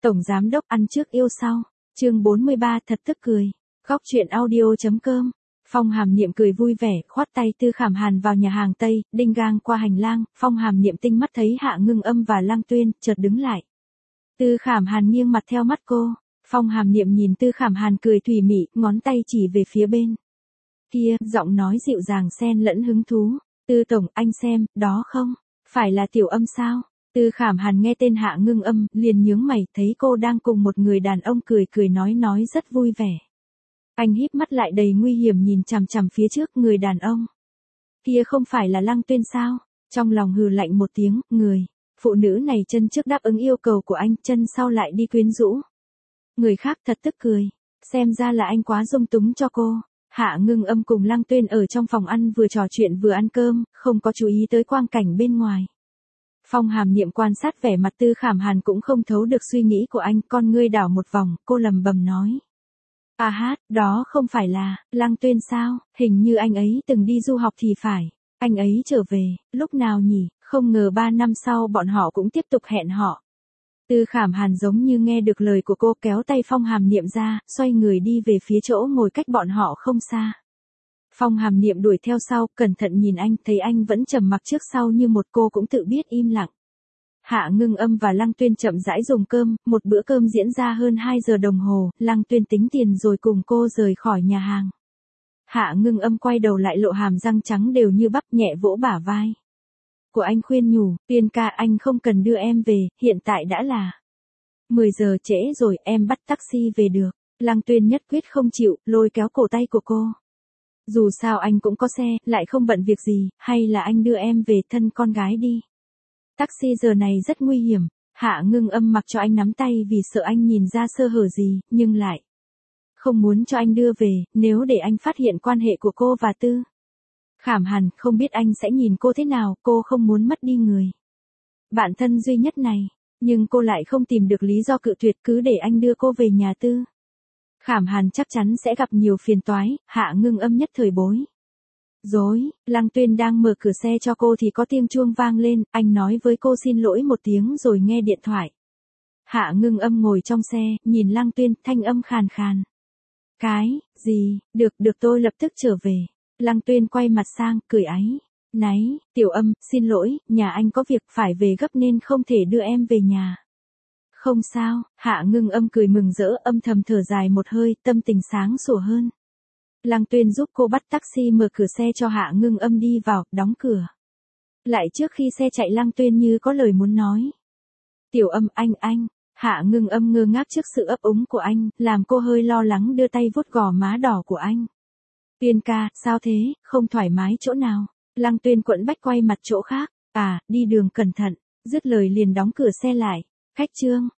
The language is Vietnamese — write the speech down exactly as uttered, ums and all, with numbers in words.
Tổng giám đốc ăn trước yêu sau. Chương bốn mươi ba thật tức cười. Góc truyện audio.com. Phong Hàm Niệm cười vui vẻ, khoát tay Tư Khảm Hàn vào nhà hàng Tây, đinh gang qua hành lang, Phong Hàm Niệm tinh mắt thấy Hạ Ngưng Âm và Lăng Tuyên, chợt đứng lại. Tư Khảm Hàn nghiêng mặt theo mắt cô, Phong Hàm Niệm nhìn Tư Khảm Hàn cười thủy mị, ngón tay chỉ về phía bên kia, giọng nói dịu dàng xen lẫn hứng thú. Tư tổng, anh xem, đó không? Phải là Tiểu Âm sao? Tư Khảm Hàn nghe tên Hạ Ngưng Âm, liền nhướng mày, thấy cô đang cùng một người đàn ông cười cười nói nói rất vui vẻ. Anh híp mắt lại đầy nguy hiểm nhìn chằm chằm phía trước người đàn ông. Kia không phải là Lăng Tuyên sao? Trong lòng hừ lạnh một tiếng, người. Phụ nữ này chân trước đáp ứng yêu cầu của anh, chân sau lại đi quyến rũ. Người khác thật tức cười. Xem ra là anh quá dung túng cho cô. Hạ Ngưng Âm cùng Lăng Tuyên ở trong phòng ăn vừa trò chuyện vừa ăn cơm, không có chú ý tới quang cảnh bên ngoài. Phong Hàm Niệm quan sát vẻ mặt Tư Khảm Hàn cũng không thấu được suy nghĩ của anh, con ngươi đảo một vòng, cô lầm bầm nói. À hát, đó không phải là, Lăng Tuyên sao, hình như anh ấy từng đi du học thì phải, anh ấy trở về, lúc nào nhỉ, không ngờ ba năm sau bọn họ cũng tiếp tục hẹn họ. Tư Khảm Hàn giống như nghe được lời của cô kéo tay Phong Hàm Niệm ra, xoay người đi về phía chỗ ngồi cách bọn họ không xa. Phong Hàm Niệm đuổi theo sau, cẩn thận nhìn anh, thấy anh vẫn trầm mặc trước sau như một cô cũng tự biết im lặng. Hạ Ngưng Âm và Lăng Tuyên chậm rãi dùng cơm, một bữa cơm diễn ra hơn hai giờ đồng hồ, Lăng Tuyên tính tiền rồi cùng cô rời khỏi nhà hàng. Hạ Ngưng Âm quay đầu lại lộ hàm răng trắng đều như bắp, nhẹ vỗ bả vai của anh khuyên nhủ, Tuyên ca, anh không cần đưa em về, hiện tại đã là mười giờ trễ rồi, em bắt taxi về được. Lăng Tuyên nhất quyết không chịu, lôi kéo cổ tay của cô. Dù sao anh cũng có xe, lại không bận việc gì, hay là anh đưa em về thân con gái đi. Taxi giờ này rất nguy hiểm. Hạ Ngưng Âm mặc cho anh nắm tay vì sợ anh nhìn ra sơ hở gì, nhưng lại không muốn cho anh đưa về, nếu để anh phát hiện quan hệ của cô và Tư Khảm Hàn, không biết anh sẽ nhìn cô thế nào, cô không muốn mất đi người bạn thân duy nhất này, nhưng cô lại không tìm được lý do cự tuyệt, cứ để anh đưa cô về nhà Tư Khảm Hàn chắc chắn sẽ gặp nhiều phiền toái. Hạ Ngưng Âm nhất thời bối rối. Lăng Tuyên đang mở cửa xe cho cô thì có tiếng chuông vang lên, anh nói với cô xin lỗi một tiếng rồi nghe điện thoại. Hạ Ngưng Âm ngồi trong xe, nhìn Lăng Tuyên, thanh âm khàn khàn. Cái, gì, được, được tôi lập tức trở về. Lăng Tuyên quay mặt sang, cười áy náy, Tiểu Âm, xin lỗi, nhà anh có việc phải về gấp nên không thể đưa em về nhà. Không sao, Hạ Ngưng Âm cười mừng rỡ, âm thầm thở dài một hơi, tâm tình sáng sủa hơn. Lăng Tuyên giúp cô bắt taxi, mở cửa xe cho Hạ Ngưng Âm đi vào, đóng cửa lại trước khi xe chạy. Lăng Tuyên như có lời muốn nói. Tiểu Âm, anh anh. Hạ Ngưng Âm ngơ ngác trước sự ấp úng của anh, làm cô hơi lo lắng đưa tay vuốt gò má đỏ của anh. Tuyên ca, sao thế, không thoải mái chỗ nào? Lăng Tuyên quẫn bách quay mặt chỗ khác. À, đi đường cẩn thận. Dứt lời liền đóng cửa xe lại. Khách trương,